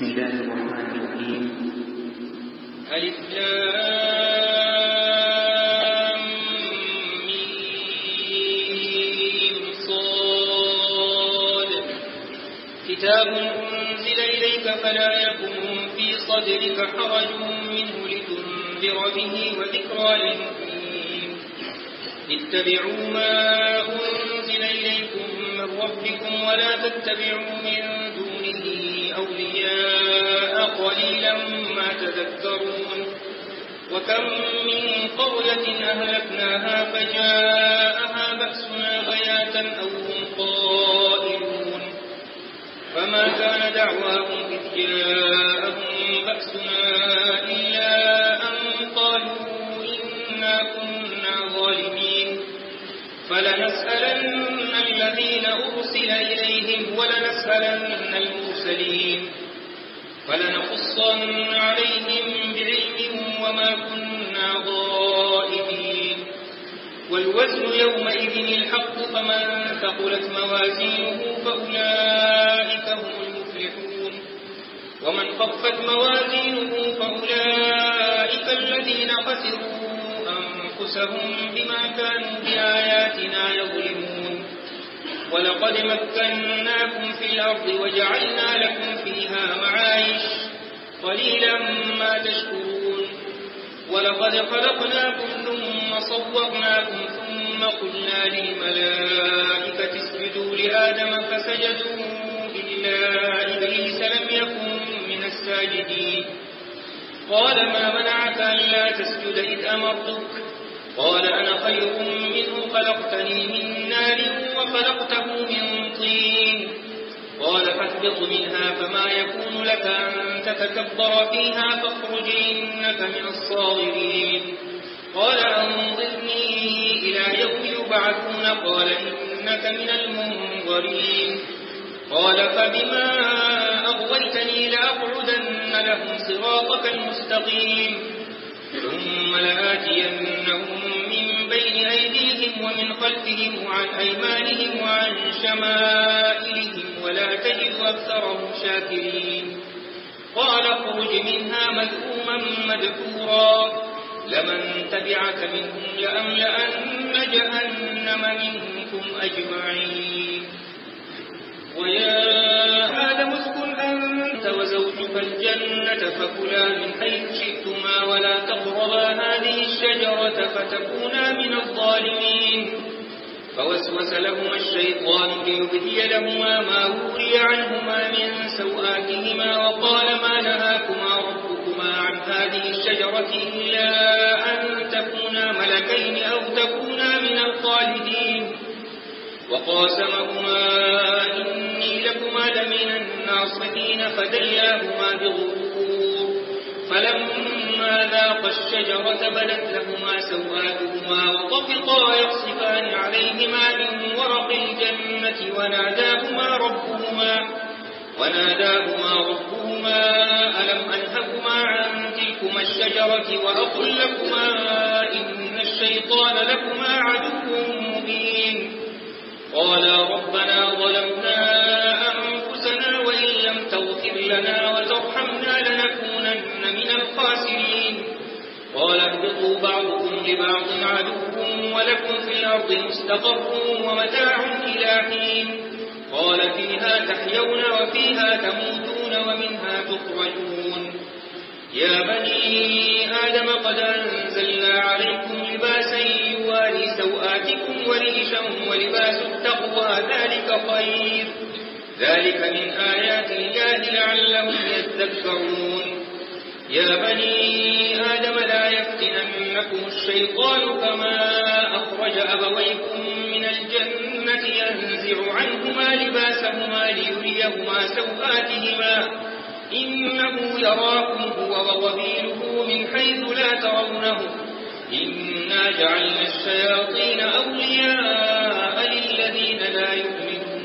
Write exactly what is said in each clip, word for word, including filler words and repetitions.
بسم الله الرحمن الرحيم. ألف لام ميم صاد كتاب أنزل إليك فلا يكن في صدرك حرج منه لتنذر به وذكرى للمؤمنين. اتبعوا ما أنزل إليكم من ربكم ولا تتبعوا من دونه أولياء قليلا ما تذكرون. وكم من قرية أهلكناها فجاءها بأسنا بياتا أو هم قائلون فما كان دعواهم إذ جاءهم بأسنا إلا أن قالوا إنا كنا ظالمين. فلنسألن الذين أرسل إليهم ولنسألن المرسلين فلنقصن عليهم بعلم وما كنا غائبين. والوزن يومئذ الحق فمن ثقلت موازينه فأولئك هم المفلحون ومن خفت موازينه فأولئك الذين خسروا أنفسهم بما كانوا بآياتنا يظلمون. ولقد مكناكم في الأرض وجعلنا لكم فيها معايش قليلا ما تشكرون. ولقد خلقناكم ثم صورناكم ثم قلنا للملائكة اسجدوا لآدم فسجدوا إلا إبليس لم يكن من الساجدين. قال ما منعك ألا تسجد إذ أمرتك؟ قال أنا خير منه خلقتني من نار وخلقته من طين. قال فاهبط منها فما يكون لك أن تتكبر فيها فاخرج إنك من الصاغرين. قال أنظرني إلى يوم يبعثون قال إنك من المنظرين. قال فبما أغويتني لأقعدن لهم صراطك المستقيم ثم لآتينهم من بين أيديهم ومن خلفهم وعن أيمانهم وعن شمائلهم ولا تجد أكثرهم شاكرين. قال اخرج منها مذءوما مدحورا لمن تبعك منهم لأملأن جهنم منكم أجمعين. ويا آدم اسكن أنت وزوجك الجنة فكلا من حيث شئتما ولا تقربا هذه الشجرة فتكونا من الظالمين. فوسوس لهما الشيطان ليبدي لهما ما وري عنهما من سوآتهما وقال ما نهاكما ربكما عن هذه الشجرة إلا أن تكونا ملكين أو تكونا من الخالدين. وقاسمهما إني لكما لمن الناصحين فدلاهما بغرور فلما ذاقا الشجرة بدت لهما سوآتهما وطفقا يخصفان عليهما من ورق الجنة وناداهما ربهما وناداهما ربهما ألم أنهكما عن تلكما الشجرة وأقل لكما إن الشيطان لكما عدو مبين. قالا ربنا ظلمنا أنفسنا وإن لم تغفر لنا وترحمنا لنكونن من الخاسرين. قال اهبطوا بعضكم لبعض عدو ولكم في الأرض مستقر ومتاع إلى حين. قال فيها تحيون وفيها تموتون ومنها تخرجون. يا بني آدم قد أنزلنا عليكم لباسا يواري سوآتكم وريشا ولباس التقوى ذلك خير ذلك من آيات الله لعلهم يذكرون. يا بني آدم لا يفتننكم الشيطان كما أخرج أبويكم من الجنة ينزع عنهما لباسهما ليريهما سوآتهما إنه يراكم هو وقبيله من حيث لا ترونه إنا جعلنا الشياطين أولياء للذين لا يؤمنون.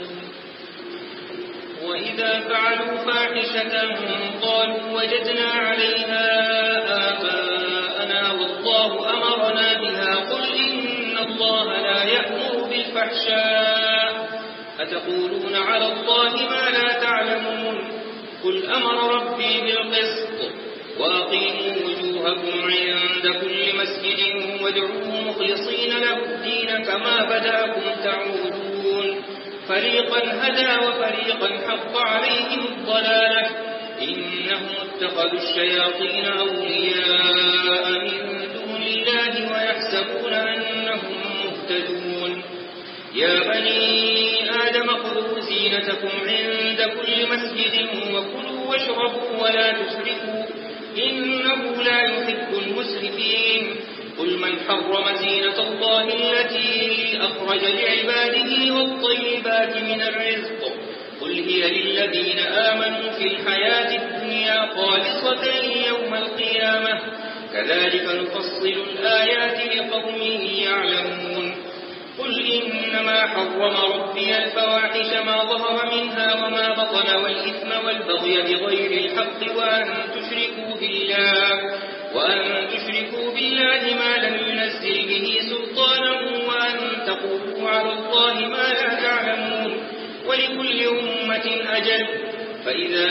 وإذا فعلوا فاحشة قالوا وجدنا عليها آباءنا والله أمرنا بها قل إن الله لا يأمر بالفحشاء أتقولون على الله ما لا تعلمون قل أمر ربي بالقسط وأقيموا وجوهكم عند كل مسجد وادعوه مخلصين له الدين كما بدأكم تعودون فريقا هدى وفريقا حق عليهم الضلالة إنهم اتخذوا الشياطين أولياء من دون الله ويحسبون أنهم مهتدون يا بني آدم خذوا زينتكم عند كل مسجد وكلوا واشربوا ولا تسرفوا إنه لا يحب المسرفين قل من حرم زينة الله التي أخرج لعباده والطيبات من الرزق قل هي للذين آمنوا في الحياة الدنيا خالصة يوم القيامة كذلك نفصل الآيات لقوم يعلمون قل إنما حرم ربي الفواحش ما ظهر منها وما بطن والإثم والبغي بغير الحق وأن تشركوا بالله وأن تشركوا بالله ما لم ينزل به سلطانا وأن تقولوا على الله ما لا تعلمون ولكل أمة أجل فإذا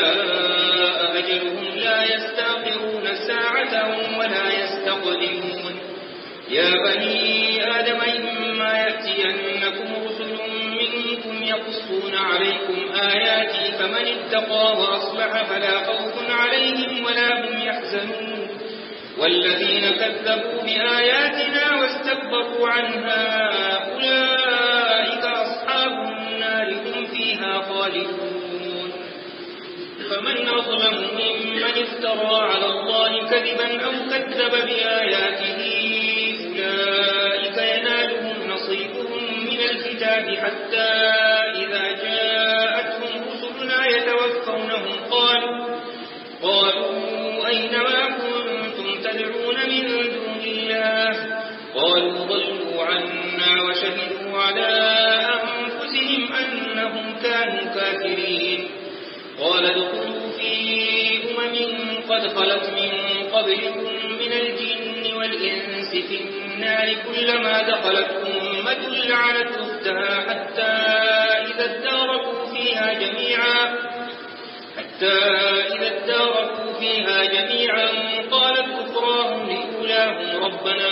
جاء أجلهم لا يستأخرون ساعة ولا يستقدمون يا بني آدم إما يأتينكم رسل منكم يقصون عليكم آياتي فمن اتقى وأصلح فلا خوف عليهم ولا هم يحزنون والذين كذبوا بآياتنا واستكبروا عنها أولئك أصحاب النار هم فيها خالدون فمن أظلم ممن افترى على الله كذبا أو كذب بآياته أولئك ينالهم نصيبهم من الكتاب حتى إذا جاءتهم رسلنا يتوفونهم قالوا قالوا أين ما كنتم تدعون من دون الله قالوا ضلوا عنا وشهدوا على أنفسهم أنهم كانوا كافرين قال ادخلوا في أمم قد خلت من قبلكم من الجن والإنس في النار كلما دخلت أمة لعنت أختها حتى إذا اداركوا فيها جميعا حتى إذا اداركوا فيها جميعا قالت أخراهم لأولاهم ربنا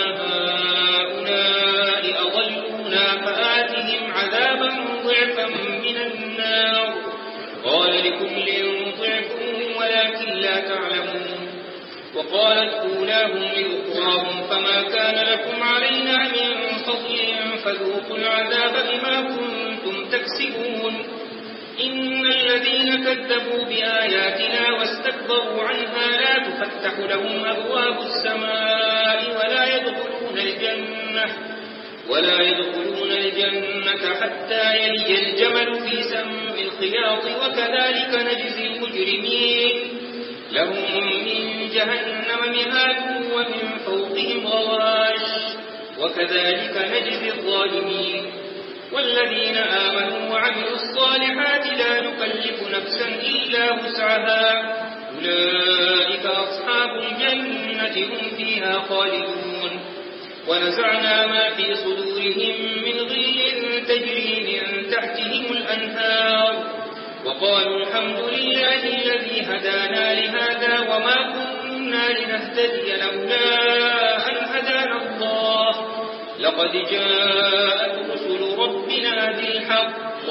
هؤلاء أضلونا فآتهم عذابا ضعفا من النار قال لكل ضعف ولكن لا تعلمون وقالت أولاهم لأخراهم فما كان لكم علينا من فضل فذوقوا العذاب بما كنتم تكسبون إن الذين كذبوا بآياتنا واستكبروا عنها لا تفتح لهم أبواب السماء ولا يدخلون الجنة ولا يدخلون الجنة حتى يلج الجمل في سم الخياط وكذلك نجزي المجرمين لهم من جهنم مهاد ومن فوقهم غواش وكذلك نجزي الظالمين والذين آمنوا وعملوا الصالحات لا نكلف نفسا إلا وسعها أولئك أصحاب الجنة هم فيها خالدون ونزعنا ما في صدورهم من غل تجري من تحتهم الأنهار وقالوا الحمد لله الذي هدانا لهذا وما كنا لنهتدي لولا أن هدانا الله لقد جاءت رسل ربنا بالحق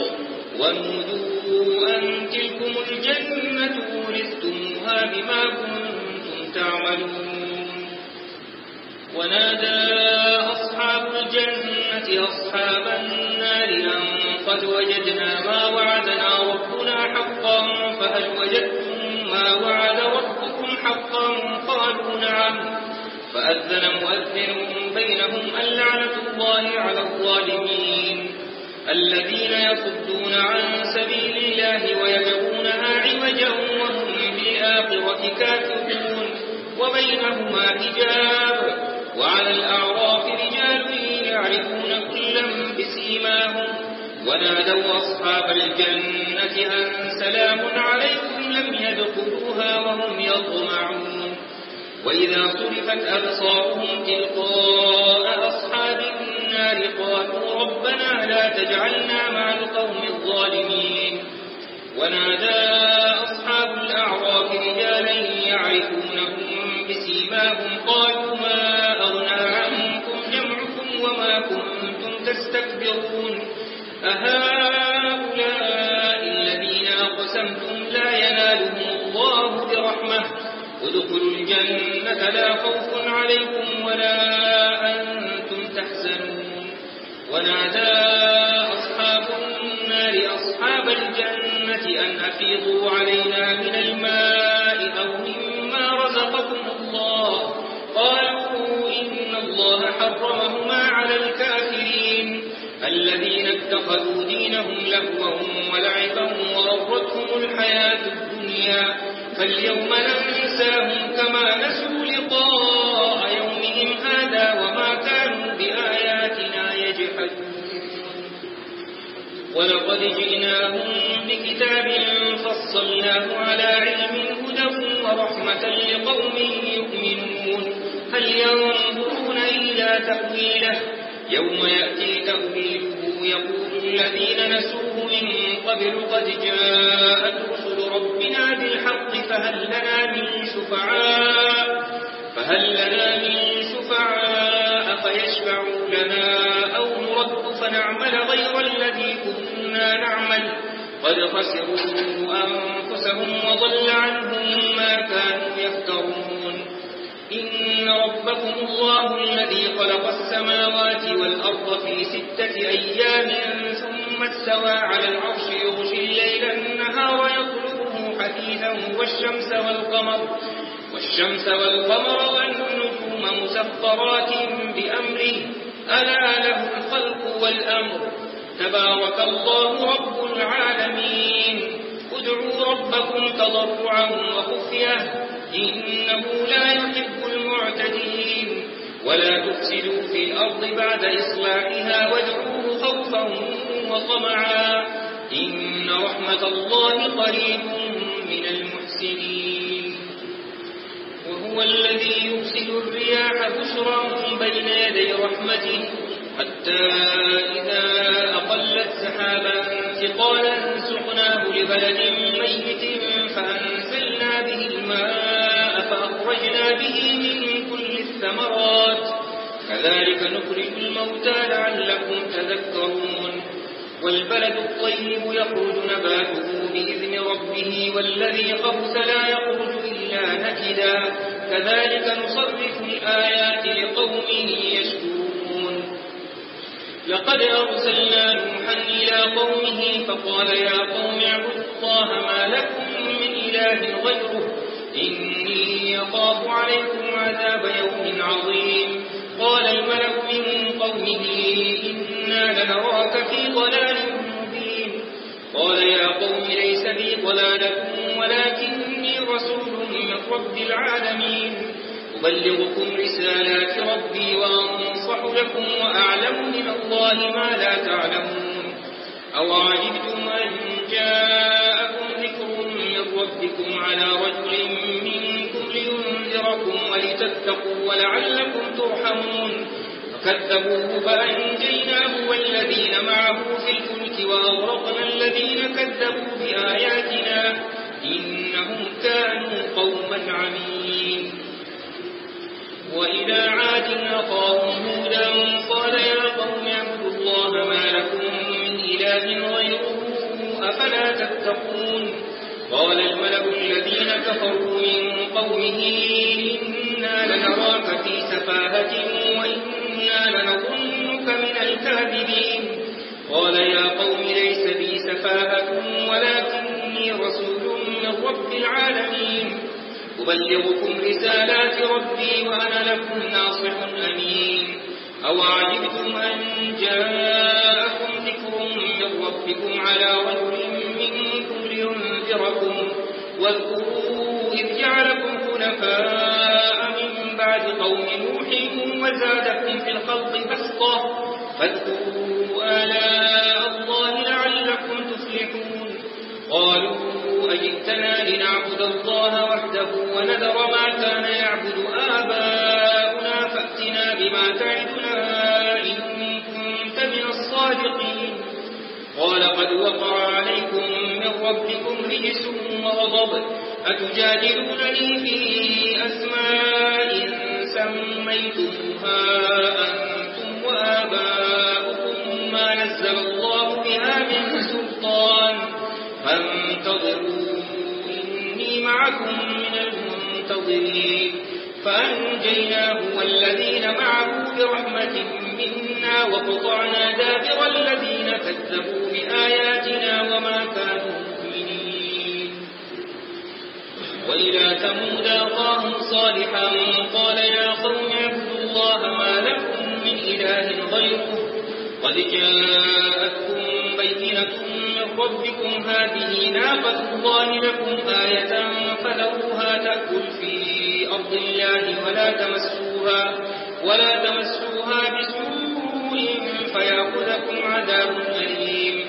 ونودوا أن تلكم الجنة ورثتموها بما كنتم تعملون ونادى أصحاب الجنة أصحاب النار أن قد وجدنا ما وعدنا ربنا حقا فهل وجدتم ما وعد ربكم حقا قالوا نعم فأذن مؤذن بينهم اللعنة الله على الظالمين الذين يصدون عن سبيل الله ويبغونها عوجا وهم بالآخرة كافرون وبينهما حجاب وعلى الأعراف رجال يعرفون كلا بسيماهم ونادوا أصحاب الجنة أن سلام عليكم لم يدخلوها وهم يطمعون وإذا صرفت أبصارهم تلقاء أصحاب النار قالوا ربنا لا تجعلنا مع القوم الظالمين ونادى أصحاب ما هم قالوا ما أغنى عنكم جمعكم وما كنتم تستكبرون أهؤلاء الذين أقسمتم لا ينالهم الله برحمة ادخلوا الجنة لا خوف عليكم ولا أنتم تحزنون ونادى أصحاب النار أصحاب الجنة أن أفيضوا علينا من الماء أو مما رزقكم الله قالوا إن الله حرمهما على الكافرين الذين اتخذوا دينهم لهوا ولعبا وغرتهم الحياة الدنيا فاليوم ننساهم كما نسوا لقاء يومهم هذا وما كانوا بآياتنا يجحدون ولقد جئناهم بكتاب فصلناه على علم هدى ورحمة لقوم يؤمنون هل ينظرون إلا تأويله يوم يأتي تأويله يقول الذين نسوه من قبل قد جاءت رسل ربنا بالحق فهل لنا من شفعاء فهل لنا من شفعاء فيشفعوا لنا أو نرد فنعمل غير الذي كنا نعمل قد خسروا أنفسهم وضل عنهم ما كانوا يفترون إن ربكم الله الذي خلق السماوات والأرض في ستة أيام ثم استوى على العرش يغشي الليل النهار يطلبه حثيثا والشمس والقمر والشمس والقمر والنجوم مسخرات بأمره ألا له الخلق والأمر تبارك الله رب العالمين ادعوا ربكم تضرعا وخفية إنه لا يحب المعتدين ولا تفسدوا في الأرض بعد إصلاحها وادعوه خوفا وطمعا إن رحمة الله قريب من المحسنين وهو الذي يرسل الرياح بشرا بين يدي رحمته حتى إذا أقلت سحابا ثقالا سقناه لبلد ميت فأنزلنا به الماء فأخرجنا به من كل الثمرات كذلك نخرج الموتى لعلكم تذكرون والبلد الطيب يخرج نباته بإذن ربه والذي خبث لا يخرج إلا نكدا كذلك نصرف الآيات لقوم يشكرون لقد أرسلنا نوحا إلى قومه فقال يا قوم اعبدوا الله ما لكم من إله غيره إني يخاف عليكم عذاب يوم عظيم قال الملأ من قومه إنا لنراك في ضلال مبين قال يا قوم ليس بي ضلالة ولكني رسول من رب العالمين أبلغكم رسالات ربي وأنصح لكم وأعلم من الله ما لا تعلمون أوعجبتم أن جاءكم ذكر من ربكم على رجل منكم لينذركم ولتتقوا ولعلكم ترحمون فكذبوه فأنجيناه والذين معه في الفلك وأغرقنا الذين كذبوا بآياتنا إنهم كانوا قوما عمين وإلى عاد أخاهم هودا قال يا قوم اعبدوا الله ما لكم من إله غيره أفلا تتقون قال الملأ الذين كفروا من قومه إنا لنراك في سفاهة وإنا لنظنك من الكاذبين قال يا قوم ليس بي سفاهة ولكني رسول من رب العالمين أبلغكم رسالات ربي وأنا لكم ناصح أمين أوعجبتم أن جاءكم ذكر من ربكم على رجل منكم لينذركم واذكروا إذ جعلكم خلفاء من بعد قوم نوح وزادكم في الخلق بسطة فاذكروا آلاء الله لعلكم تفلحون قالوا أجئتنا لنعبد الله وحده ونذر ما كان يعبد آباؤنا فأتنا بما تعدنا إن كنت من الصادقين قال قد وقع عليكم من ربكم رجس وغضب أتجادلونني في أسماء سميتموها أنتم وآباؤكم ما نزل الله بها من سلطان فانتظروا إني معكم من المنتظرين فأنجيناه والذين معه برحمة منا وقطعنا دابر الذين كذبوا بآياتنا وما كانوا مؤمنين. وإلى ثمود أخاهم صالحا قال يا قوم اعبدوا الله ما لكم من إله غيره قد جاءتكم بينة من ربكم هذه ناقة الله لكم آية فذروها تأكل في أرض الله ولا تمسوها ولا تمسوها بسوء فيأخذكم عذاب أليم.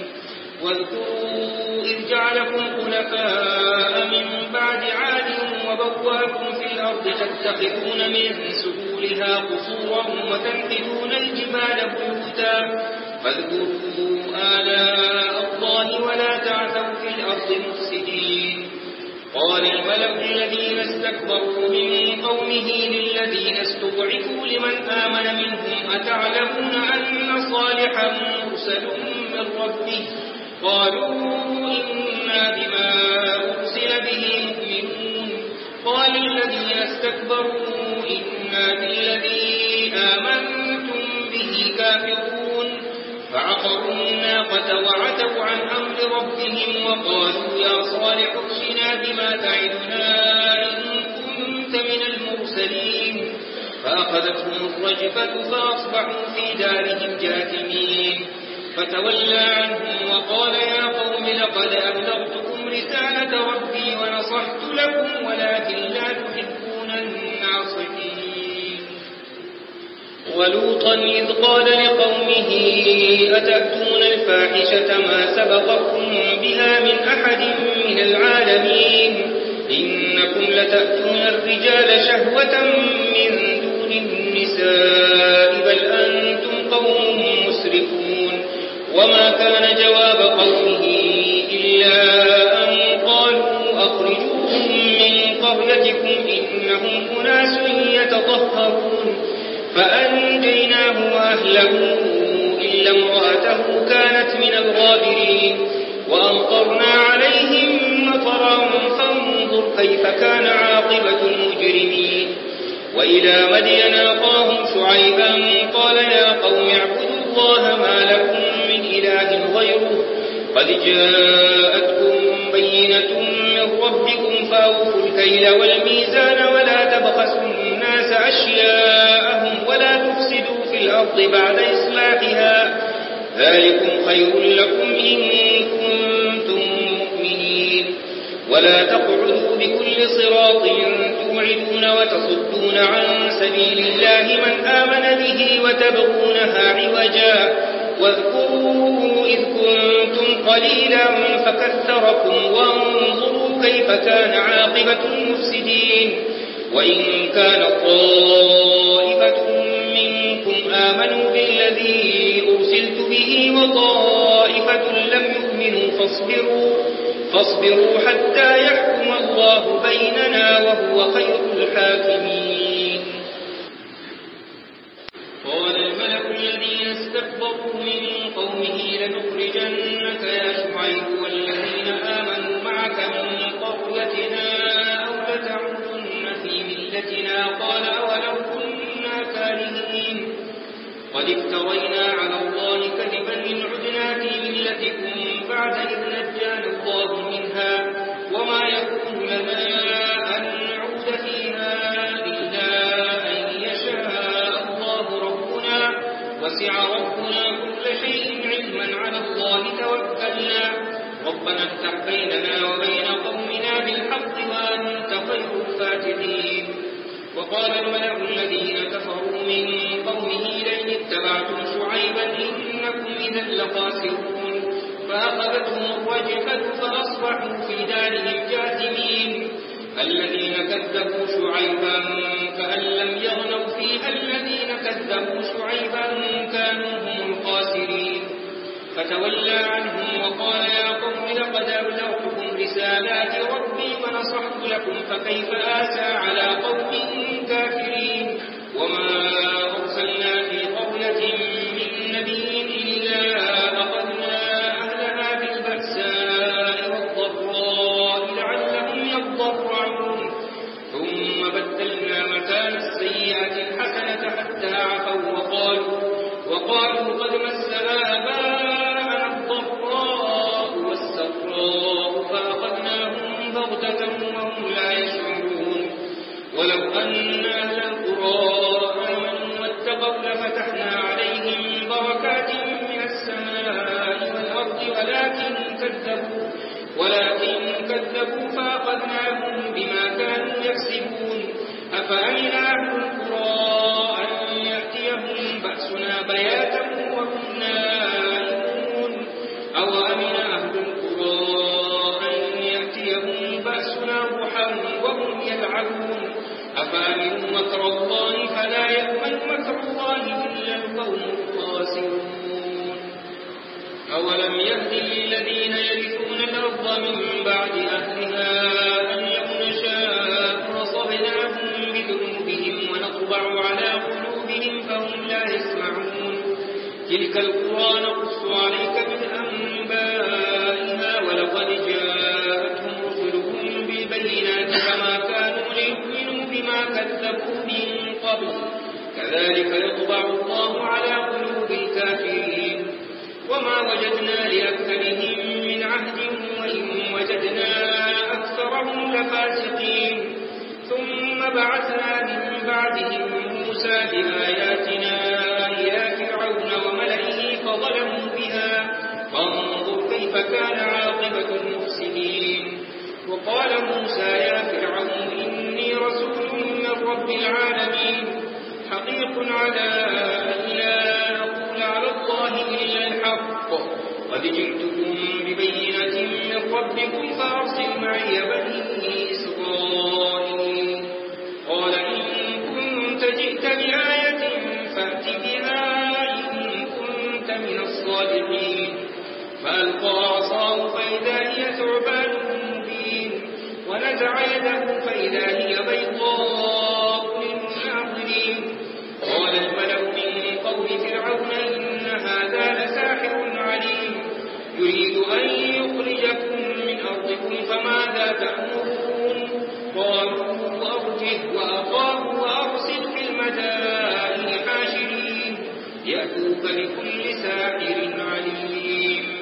واذكروا إذ جعلكم خلفاء من بعد عاد وبوأكم في الأرض تتخذون من سهولها قصورا وتنحتون الجبال بيوتا فاذكروا آلاء الله ولا تعثوا في الأرض مفسدين. قال الملأ الذين استكبروا من قومه للذين استضعفوا لمن آمن منهم أتعلمون أن صالحا مرسل من ربه قالوا إنا بما أرسل به مؤمنون. قال الذين استكبروا إنا بالذي آمنتم به كافرون. فعقروا الناقة وعتوا عن أمر ربهم وقالوا يا صالح ائتنا بما تعدنا إن كنت من المرسلين. فأخذتهم الرجفة فأصبحوا في دارهم جاثمين. فتولى عنهم وقال يا قوم لقد أبلغتكم رسالة ربي ونصحت لكم ولكن لا تحبون الناصحين. ولوطا إذ قال لقومه أتأتون الفاحشة ما سبقكم بها من أحد من العالمين إنكم لتأتون الرجال شهوة من دون النساء بل أنتم قوم مسرفون. وما كان جواب قومه إلا أن قالوا أخرجوهم من قريتكم إنهم أناس يتطهرون. فأنجيناه وأهله إلا امرأته كانت من الغابرين. وأمطرنا عليهم مطرا فانظر كيف كان عاقبة المجرمين. وإلى مدين أخاهم شعيبا قال يا قوم اعبدوا الله ما لكم من إله غيره قد جاءتكم بينة من ربكم فأوفوا الكيل والميزان ولا تبخسوا الناس أشياءهم ولا تفسدوا في الأرض بعد إصلاحها ذلكم خير لكم إن كنتم مؤمنين. ولا تقعدوا بكل صراط توعدون وتصدون عن سبيل الله من آمن به وتبغونها عوجا. واذكروا إذ كنتم قليلا فكثركم وانظروا كيف كان عاقبة المفسدين. وإن كان طائفة منكم آمنوا بالذي أرسلت به وطائفة لم يؤمنوا فاصبروا, فاصبروا حتى يحكم الله بيننا وهو خير الحاكمين. قال الملأ الذين استكبروا من قومه لنخرجنك يا شعيب والذين آمنوا معك من قريتنا أو لتعودن في ملتنا قال أولو كنا كارهين. قد افترينا على الله كذبا إن عدنا في ملتكم بعد إذ نجانا الله منها وما يكون لنا أن نعود فيها إلا أن يشاء الله ربنا وسع ربنا كل شيء علما على الله توكلنا ربنا افتح بيننا وبين قومنا بالحق وأنت خير الفاتحين. وقال الملأ الذين كفروا من قومه لئن اتبعتم شعيبا إنكم إذا لخاسرون. فأخذتهم الرجفة فأصبحوا في دارهم جاثمين. الذين كذبوا شعيبا كأن لم يغنوا فيها الذين كذبوا شعيبا كانوا هم الخاسرين. فتولى عنهم وقال يا قوم لقد أبلغتكم رسالات ربي ونصحت نصحت لكم فكيف آسى على قوم كافرين وما أرسلنا في قرية من نبي إلا أخذنا أهلها بالبأساء والضراء لعلهم يضرعون ثم بدلنا مكان السيئة الحسنة حتى عفوا وقالوا, وقالوا قد مس آباءنا الضراء والسراء فأخذناهم بغتة وهم لا يشعرون ولو أن أهل القرى آمنوا واتقوا لفتحنا عليهم بركات من السماء والأرض ولكن كذبوا ولكن كذبوا فأخذناهم بما كانوا يكسبون أفأمن أهل القرى أن يأتيهم بأسنا بياتا وهم نائمون أو أمن أهل القرى أن يأتيهم بأسنا ضحى وهم يلعبون أفأمنوا مكر الله فلا يأمن مكر الله إلا القوم الخاسرون أولم يهد للذين يرثون الأرض من بعد أهلها أن لو نشاء أصبناهم بذنوبهم ونطبع على قلوبهم فهم لا يسمعون تلك القرى نقص عليك من أنبائها ولقد جاءتهم رسلهم بالبينات فما كانوا ليؤمنوا بما كذبوا من قبل كذلك يطبع الله على قلوب الكافرين وما وجدنا لأكثرهم من عهد وإن وجدنا أكثرهم لفاسقين ثم بعثنا من بعدهم موسى بآياتنا إلى فرعون وملئه فظلموا بها فانظر كيف كان عاقبة المفسدين وقال موسى يا فرعون إني رسول من رب العالمين حقيق على أن لا أقول على الله إلا الحق قد جئتكم ببينة من ربكم فأرسل معي بني إسرائيل قال إن كنت جئت بآية فأت بها إن كنت من الصادقين فألقى عصاه فإذا هي ثعبان مبين ونزع يده فإذا هي بيضاء للناظرين قال الملأ من قوم فرعون إن هذا لساحر عليم يريد أن يخرجكم من أرضكم فماذا تأمرون قالوا أرجه وأخاه وأرسل في المدائن حاشرين يأتوك بكل ساحر عليم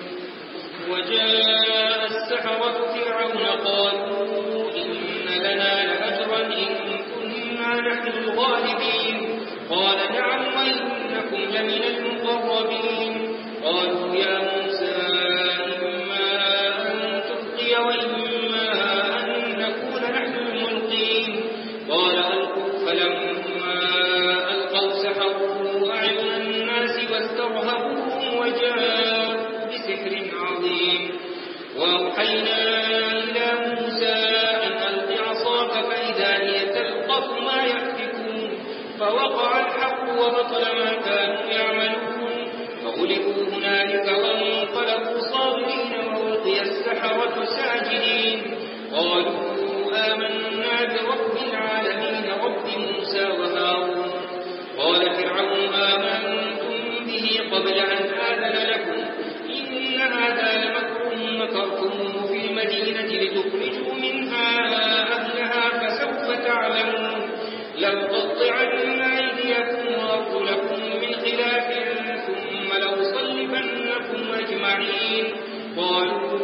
وجاء السحرة فرعون قالوا إن لنا لأجرا إن كنا نحن الغالبين قال نعم وإنكم لمن المقربين قالوا يا موسى إما أن تلقي وإما أن نكون نحن الملقين قال ألقوا فلما ألقوا سحروا أعين الناس واسترهبوهم وجاءوا بسحر عظيم وأوحينا إلى موسى أن ألق عصاك فإذا هي تلقف ما يأفكون فوقع الحق وبطل ما كانوا يعملون فغلبوا هنالك وانقلبوا صاغرين وألقي السحرة ساجدين قالوا آمنا برب العالمين رب موسى وهارون قال فرعون آمنتم به قبل أن آذن لكم إن هذا لمكر مكرتموه في المدينة لتخرجوا منها أهلها فسوف تعلمون لأقطعن أيديكم وأرجلكم من خلاف ثم لأصلبنكم أجمعين قالوا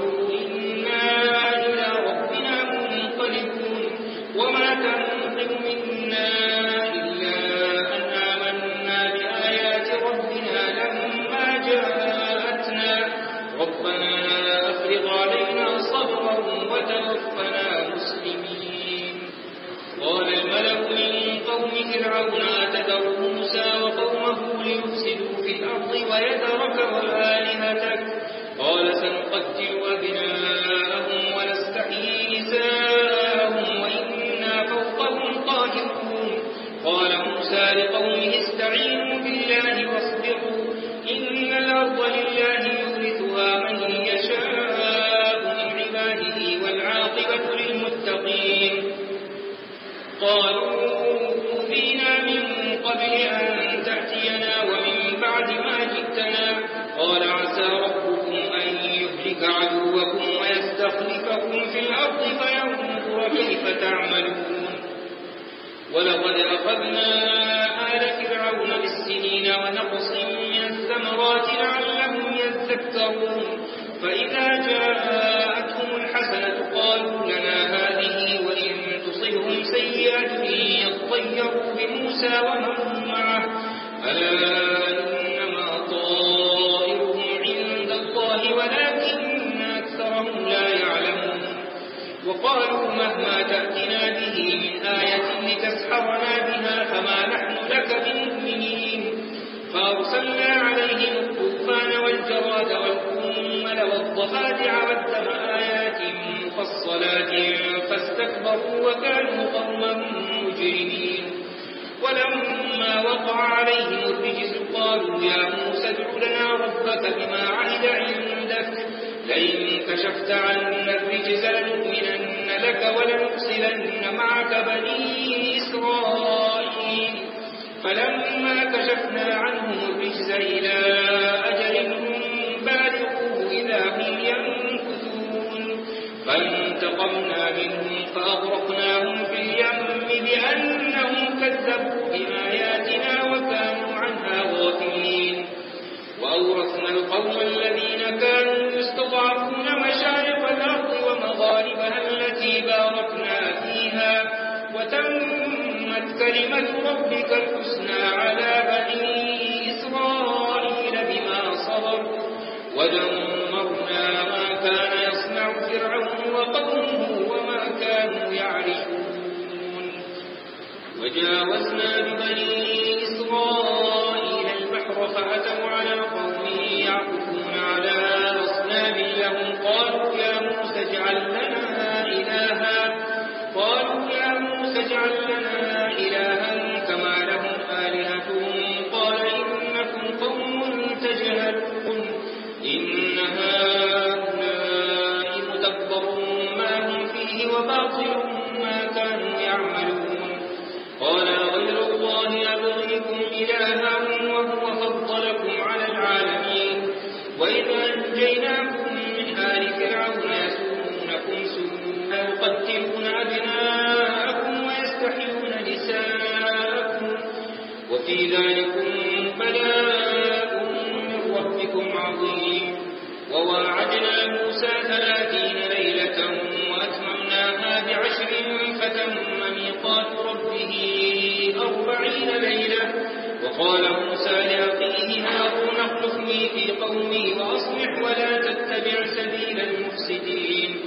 إنا إلى ربنا منقلبون وما تنقم منا إلا أن آمنا بآيات ربنا لما جاءتنا ربنا أفرغ علينا صبرا وتوفنا مسلمين قال الملأ من قوم فرعون أتذر موسى وقومه ليفسدوا في الأرض ويذرك وآلهتك قال سنقتل أبناءهم ونستحيي نساءهم وإنا فوقهم قاهرون قال موسى لقومه استعينوا بالله واصبروا إن الأرض لله يورثها من يشاء من عباده والعاقبة للمتقين قبل أن تأتينا ومن بعد ما جئتنا. قال عسى ربكم أن يهلك عدوكم ويستخلفكم في الأرض فينظر كيف تعملون. ولقد أخذنا آل فرعون بالسنين ونقص من الثمرات لعلهم يذكرون. فإذا جاءتهم الحسنة قالوا لنا هذه وإن تصبهم سيئة يطيروا بموسى ومن معه ألا إنما طائرهم عند الله ولكن أكثرهم لا يعلمون. وقالوا مهما تأتنا به من آية لتسحرنا بها فما نحن لك بمؤمنين. فأرسلنا عليهم الطوفان والجراد والقمل والضفادع والدم آيات مفصلات فاستكبروا وكانوا قوما مجرمين. ولما وقع عليهم الرجس قالوا يا موسى ادع لنا ربك بما عهد عندك لئن كشفت عنا الرجز لنؤمنن لك ولنرسلن معك بني إسرائيل. فلما كشفنا عنهم الرجز إلى أجل هم بالغوه إذا هم ينكثون. فانتقمنا منهم فأغرقناهم في اليم بأنهم كذبوا بآياتنا وكانوا عنها غافلين. وأورثنا القوم الذين كانوا يستضعفون مشارق الأرض ومغاربها التي باركنا فيها وتمت كلمة ربك الحسنى على بني إسرائيل بما صبروا ودمرنا ما كان يصنع فرعون وقومه وما كانوا يعرشون. وجاوزنا ببني إسرائيل البحر فأتوا على قوم يعكفون على أصنام لهم قالوا يا موسى اجعل لنا إلها قالوا يا موسى اجعل لنا إلها كما لهم آلهة قال إنكم قوم تجهلون. إن هؤلاء متبر ما هم فيه وباطل ما كانوا يعملون. قال غير الله أبغيكم إلها وهو فضلكم على العالمين. وإذا أنجيناكم من آل فرعون يسومونكم سوء يقتلون أبناءكم ويستحيون نساءكم وفي ذلكم بلاء من ربكم عظيم. وواعدنا موسى ثلاثين ليلة وأتممناها بعشر فتم ميقات ربه أربعين ليلة. وقال موسى لأخيه هارون اخلفني في قومي وأصلح ولا تتبع سبيل المفسدين.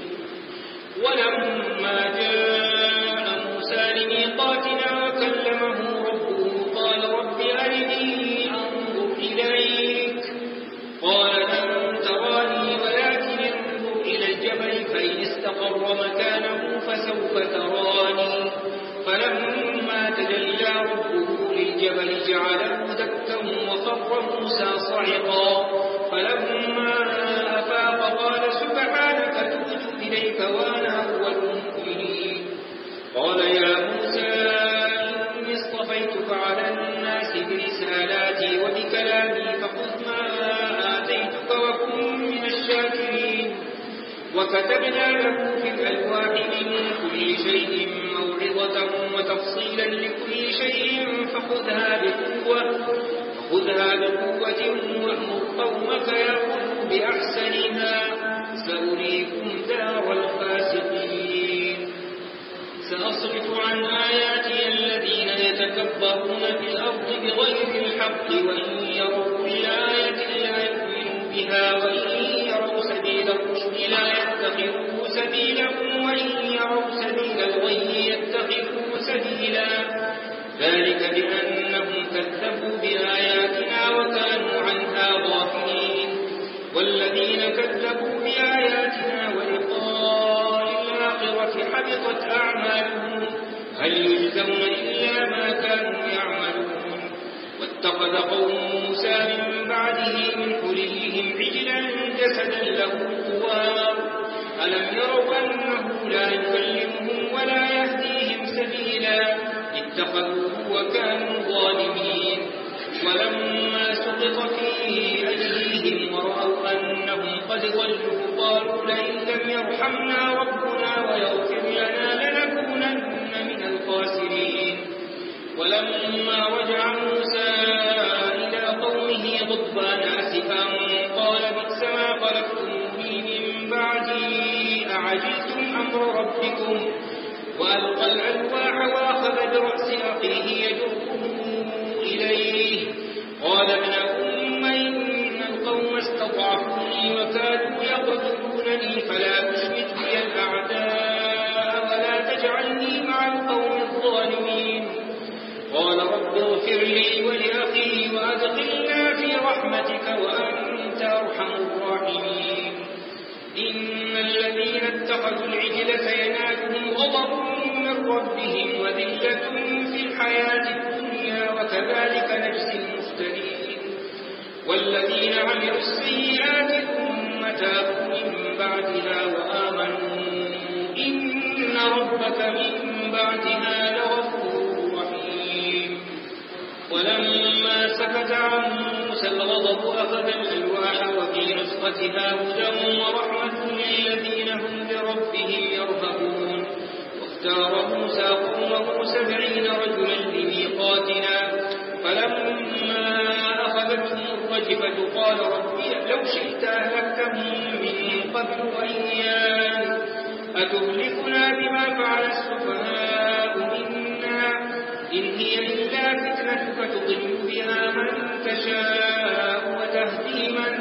ولما جاء موسى لميقاتنا وكلمه ربه قال رب أرني أنظر إليك قال لن تراني ولكن انظر إلى الجبل فإن استقر مكانه فسوف تراني. فلما تجلى ربه للجبل جعله دكا وخر موسى صعقا. فلما أفاق قال سبحانك تبت إليك وأنا أول المؤمنين. قال يا موسى إني اصطفيتك على الناس برسالاتي وبكلامي فخذ ما آتيتك وكن من الشاكرين. وكتبنا له في الألواح من كل شيء موعظة وتفصيلا لكل شيء فخذها بقوة فخذها بقوة وأمر قومك يأخذوا بأحسنها سأريكم دار الفاسقين. سأصرف عن آياتي الذين يتكبرون في الأرض بغير الحق وإن يروا كل آية لا يؤمنوا بها وإن يروا سبيل الرشد لا يتخذوا سبيلا وإن يروا سبيل الغي يتخذوا سبيلا. ذلك بأنهم كذبوا بآياتنا وكانوا عنها غافلين. والذين كذبوا بآياتنا ولقاء الآخرة حبطت أعمالهم هل يجزون إلا ما كانوا يعملون. واتخذ قوم موسى من بعده من حليهم عجلا جسدا له خوار ألم يروا أنه لا يكلمهم ولا يهديهم سبيلا اتخذوه وكانوا ظالمين. ضلوا قالوا لئن لم يرحمنا ربنا ويغفر لنا لنكونن من الخاسرين. ولما رجع موسى إلى قومه غضبان أسفا قال بئس ما خلفتموني من بعدي أعجلتم أمر ربكم. وألقى الألواح وأخذ برأس أخيه يجره إليه قال ابن أم إن القوم استضعفوني وكادوا يقتلونني فلا تشمت بي الأعداء ولا تجعلني مع القوم الظالمين. قال رب اغفر لي ولأخي وأدخلنا في رحمتك وأنت أرحم الراحمين. إن الذين اتخذوا العجل سينالهم غضب من ربهم وذلة في الحياة الدنيا وكذلك نجزي المفترين. والذين عملوا السيئات ثم تابوا من بعدها وآمنوا إن ربك من بعدها لغفور رحيم. ولما سكت عن موسى الغضب أخذ الألواح وفي نسختها هدى ورحمة للذين هم بربهم يرهبون. واختار موسى قومه سبعين رجلا لميقاتنا فلما أخذتهم الرجفة قال ربي لو شئت أهلكتهم من قبل وإياي أتهلكنا بما فعل السفهاء منا إن هي إلا فتنتك تضل بها من تشاء وتهدي من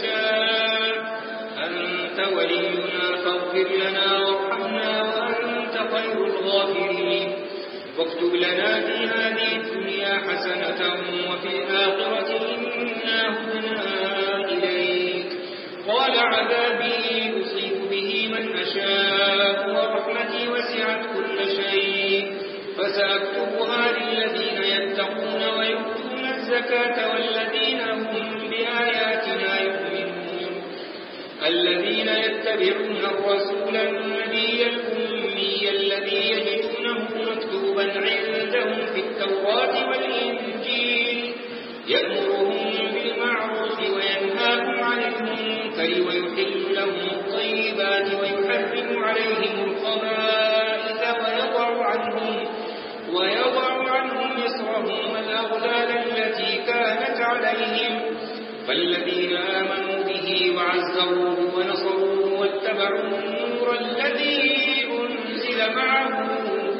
تشاء أنت ولينا فاغفر لنا وارحمنا وأنت خير الغافرين. واكتب لنا في هذه الدنيا حسنة وفي الآخرة إنا هدنا إليك. قال عذابي أصيب به من أشاء ورحمتي وسعت كل شيء فسأكتبها للذين يتقون ويؤتون الزكاة والذين هم بآياتنا يؤمنون. الذين يتبعون الرسول النبي الأمي الذي يجدونه مكتوبا عندهم في التوراة والإنجيل يأمرهم بالمعروف وينهاهم عن المنكر ويحل لهم الطيبات ويحرم عليهم الخبائث ويضع عنهم ويضع عنهم إصرهم والأغلال التي كانت عليهم. فالذين آمنوا به وعزروه ونصروه واتبعوا النور الذي أنزل معه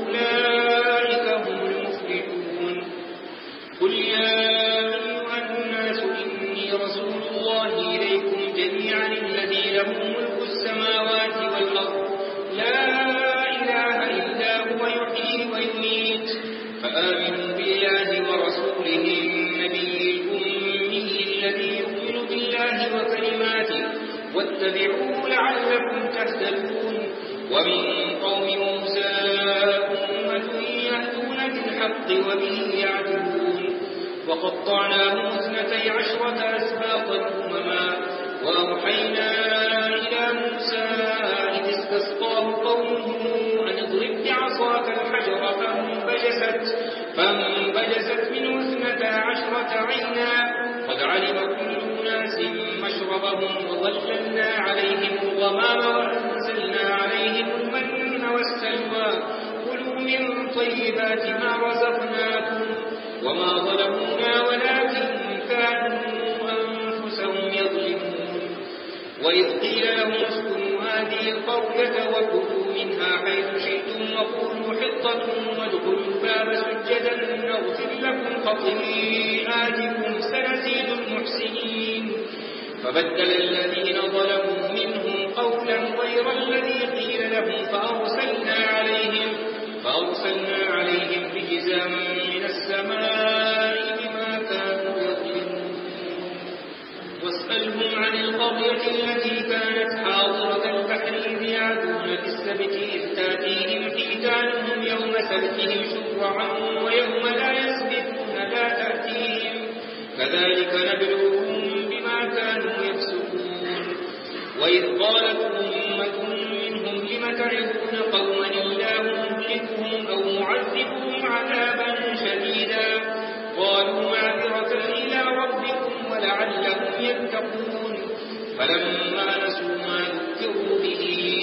أولئك هم المفلحون. قل يا أيها الناس إني رسول الله إليكم جميعا الذي له ملك السماوات والأرض لا إله إلا هو يحيي ويميت فآمنوا بالله ورسوله النبي الأمي الذي يؤمن بالله وكلماته واتبعوه لعلكم تهتدون. ومن قوم موسى أمة يهدون بالحق وبه يعدلون. وقطعناهم اثنتي عشرة أسباطا أمما وأوحينا إلى موسى إذ استسقاه قومه أن اضرب بعصاك الحجر فانبجست, فانبجست منه اثنتا عشرة عينا قد علم كل أناس مشربهم وظللنا عليهم الغمام وأنزلنا عليهم المن والسلوى كلوا من طيبات ما رزقناكم وما ظلمونا ولكن كانوا أنفسهم يظلمون. وإذ قيل لهم اسكنوا هذه القرية وكلوا منها حيث شئتم وقولوا حطة وادخلوا الباب سجدا نغفر لكم خطيئاتكم سنزيد المحسنين. فبدل الذين ظلموا منهم قولا غير الذي قيل لهم فأرسلنا عليهم فأرسلنا عليهم رجزا من السماء بما كانوا يظلمون. واسألهم عن القرية التي كانت حاضرة البحر إذ يعدون في السبت إذ تأتيهم حيتانهم يوم سبتهم شرعا ويوم لا يسبتون لا تأتيهم كذلك نبلوهم بما كانوا يفسقون. وإذ قالت أمة منهم لم تعظون قوما الله مهلكهم أو معذبهم عذابا شديدا قالوا معذرة إلى ربكم ولعلهم يتقون. فلما نسوا ما ذكروا به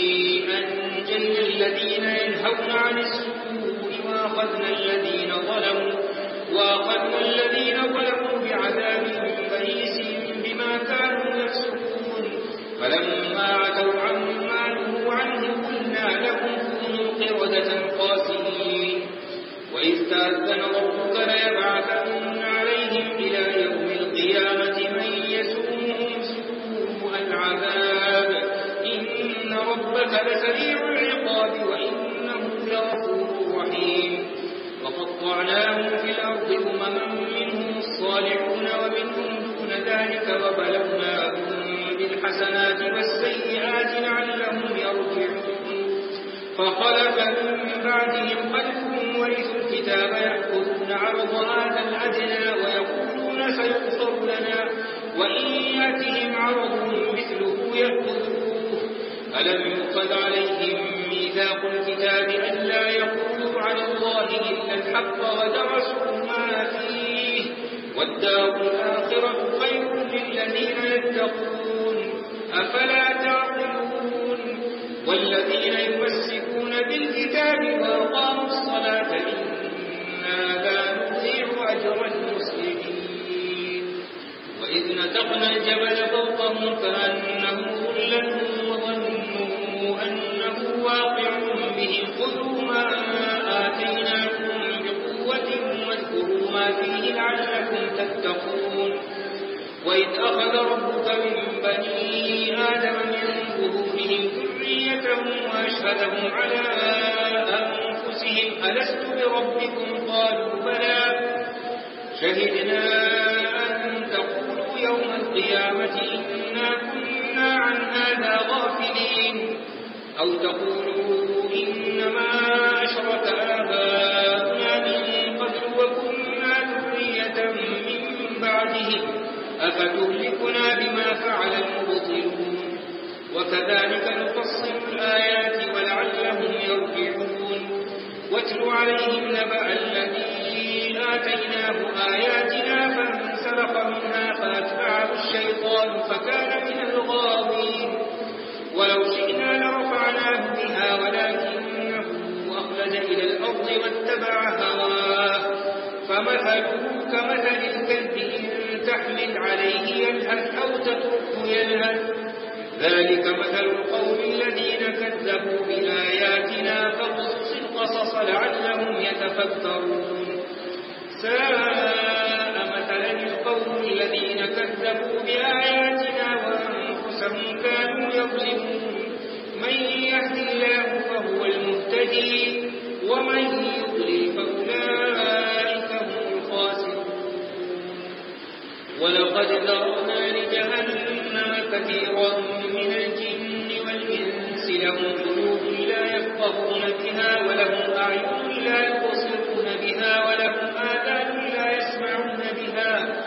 أنجينا الذين ينهون عن السوء وأخذنا الذين ظلموا وأخذنا الذين ظلموا بعذاب بئيس بما كانوا يفسقون فلما عتوا عما نهوا عنه قلنا لهم كونوا قردة خاسئين وإذ تأذن ربك ليبعثن عليهم إلى يوم القيامة من يسومهم سوء العذاب إن ربك لسريع العقاب وإنه لغفور رحيم وقطعناهم في الأرض أمما منهم الصالحون ومنهم دون ذلك وبلوناهم بالحسنات والسيئات لعلهم يرجعون فخلف من بعدهم خلف ورثوا الكتاب يأخذون عرض هذا الأدنى ويقولون سيغفر لنا وإن يأتهم عرض مثله يأخذوه ألم يؤخذ عليهم ميثاق الكتاب ألا يقولوا على الله إلا الحق ودرسوا ما فيه والدار الآخرة خير للذين يتقون أفلا تعقلون والذين يمسكون بالكتاب وأقاموا الصلاة إنا لا نضيع أجر المسلمين وإذ نتقنا الجبل فوقهم كأنه ظلة وظنوا أنه واقع بهم خذوا ما آتيناكم بقوة واذكروا ما فيه لعلكم تتقون وإذ أخذ ربك من بني آدم من ظهورهم ذريتهم وأشهدهم على أنفسهم ألست بربكم قالوا بلى شهدنا أن تقولوا يوم القيامة إنا كنا عن هذا غافلين أو تقولوا إنما أشرك آباؤنا من قبل وكنا ذرية من بعدهم أفتهلكنا بما فعل المبطلون وكذلك نفصل الآيات ولعلهم يرجعون واتل عليهم نبأ الذي آتيناه آياتنا فانسلخ منها فأتبعه الشيطان فكان من الغاوين ولو شئنا لرفعناه بها ولكنه أخلد إلى الأرض واتبع هواه فمثله كمثل الكلب إن تحمل عليه يلهث أو تتركه يلهث ذلك مثل القوم الذين كذبوا بآياتنا فاقصص القصص لعلهم يتفكرون ساء مثلا القوم الذين كذبوا بآياتنا وأنفسهم كانوا يظلمون من يهد الله فهو المهتدي ومن يضلل فأولئك هم الخاسرون ولقد ذرأنا لجهنم كثيرا من الجن والإنس لهم قلوب لا يفقهون بها ولهم أعين لا يبصرون بها ولهم آذان لا يسمعون بها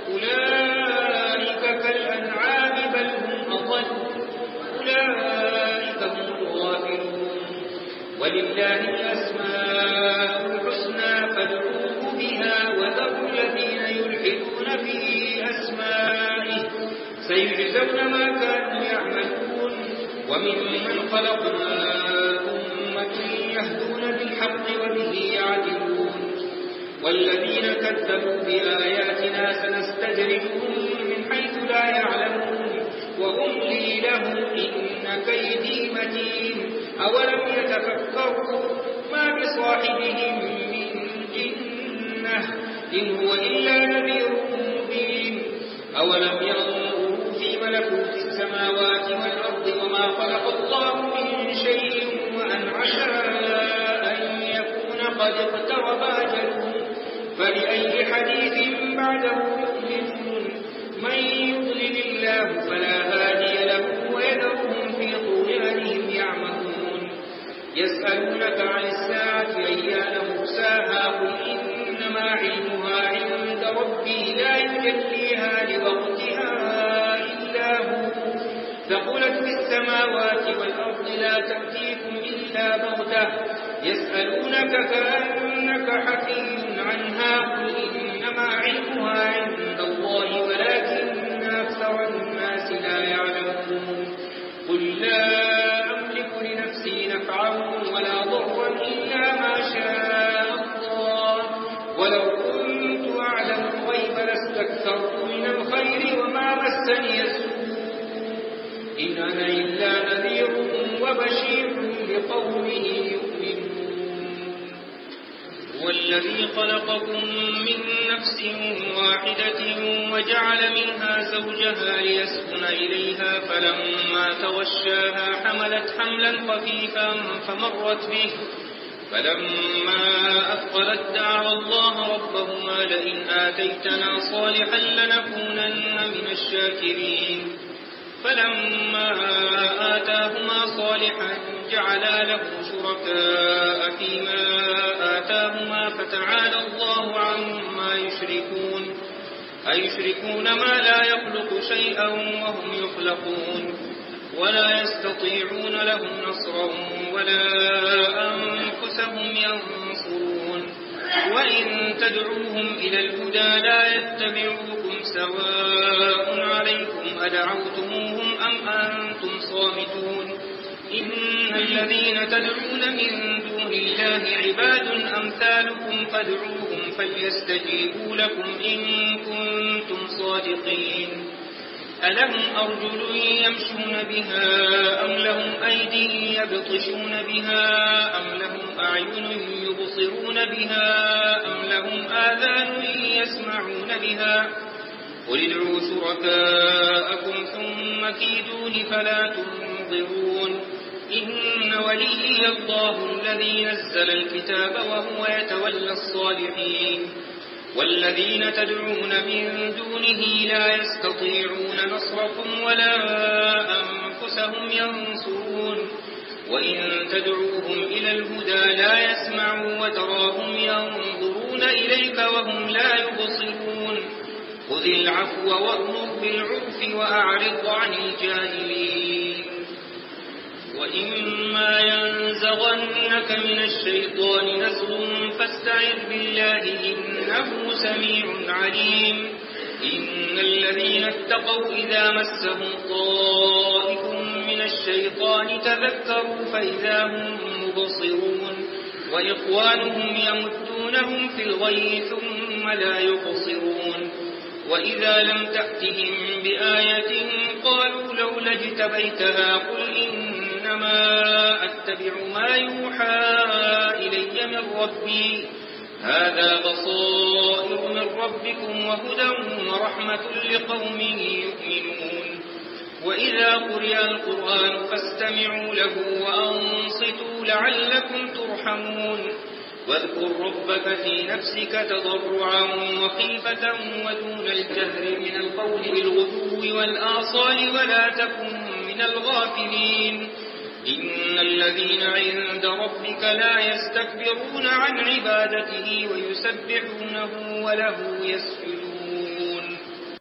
أولئك كالأنعام بل هم أضل أولئك هم الغافلون ولله الأسماء الحسنى فادعوه بها وذروا الذين يلحدون في أسمائه سيجزون ما كانوا يعملون وممن خلقنا أمة يهدون بالحق وبه يعدلون والذين كذبوا بآياتنا سنستدرجهم من حيث لا يعلمون وأملي لهم إن كيدي متين أولم يتفكروا ما بصاحبهم من جنة إن هو إلا نذير مبين أولم ينظروا في ملكوت السماوات والأرض وما خلق الله من شيء وأن عسى أن يكون قد اقترب أجلهم فلأي حديث بعده يؤمنون من يضلل الله فلا هادي له ويذرهم في طغيانهم يعمهون يسألونك عن الساعة أيان مرساها قل إنما علمها عند ربي لا يجليها لوقتها إلا هو ثقلت في السماوات والأرض لا تأتيكم إلا بغتة يسألونك كأنك حفي عنها قل إنما علمها عند الله ولكن أكثر الناس لا يعلمون استكثرت من الخير وما مسني السوء إن أنا إلا نذير وبشير لقوم يؤمنون والذي خلقكم من نفس واحدة وجعل منها زوجها ليسكن إليها فلما تغشاها حملت حملا خفيفا فمرت به فلما أثقلت دعوا الله ربهما لئن آتيتنا صالحا لنكونن من الشاكرين فلما آتاهما صالحا جعلا له شركاء فيما آتاهما فتعالى الله عما يشركون أيشركون ما لا يخلق شيئا وهم يخلقون ولا يستطيعون لهم نصرا ولا أنفسهم ينصرون وإن تدعوهم إلى الهدى لا يتبعوكم سواء عليكم أدعوتموهم أم أنتم صامتون إن الذين تدعون من دون الله عباد أمثالكم فادعوهم فليستجيبوا لكم إن كنتم صادقين ألهم أرجل يمشون بها أم لهم أيدي يبطشون بها أم لهم أعين يبصرون بها أم لهم آذان يسمعون بها قل ادعوا شركاءكم ثم كيدون فلا تنظرون إن وليي الله الذي نزل الكتاب وهو يتولى الصالحين والذين تدعون من دونه لا يستطيعون نصركم ولا أنفسهم ينصرون وإن تدعوهم إلى الهدى لا يسمعوا وتراهم ينظرون إليك وهم لا يبصرون خذ العفو وأمر بالعرف وأعرض عن الجاهلين وإما ينزغنك من الشيطان نزغ فاستعذ بالله إنه سميع عليم إن الذين اتقوا إذا مسهم طائف من الشيطان تذكروا فإذا هم مبصرون وإخوانهم يمدونهم في الغي ثم لا يقصرون وإذا لم تأتهم بآية قالوا لولا اجتبيتها قل إنما أتبع ما يوحى إلي من ربي هذا بصائر من ربكم وهدى ورحمة لقوم يؤمنون وإذا قرئ القرآن فاستمعوا له وأنصتوا لعلكم ترحمون واذكر ربك في نفسك تضرعا وخيفة ودون الجهر من القول بالغدو والآصال ولا تكن من الغافلين إن الذين عند ربك لا يستكبرون عن عبادته ويسبحونه وله يسجدون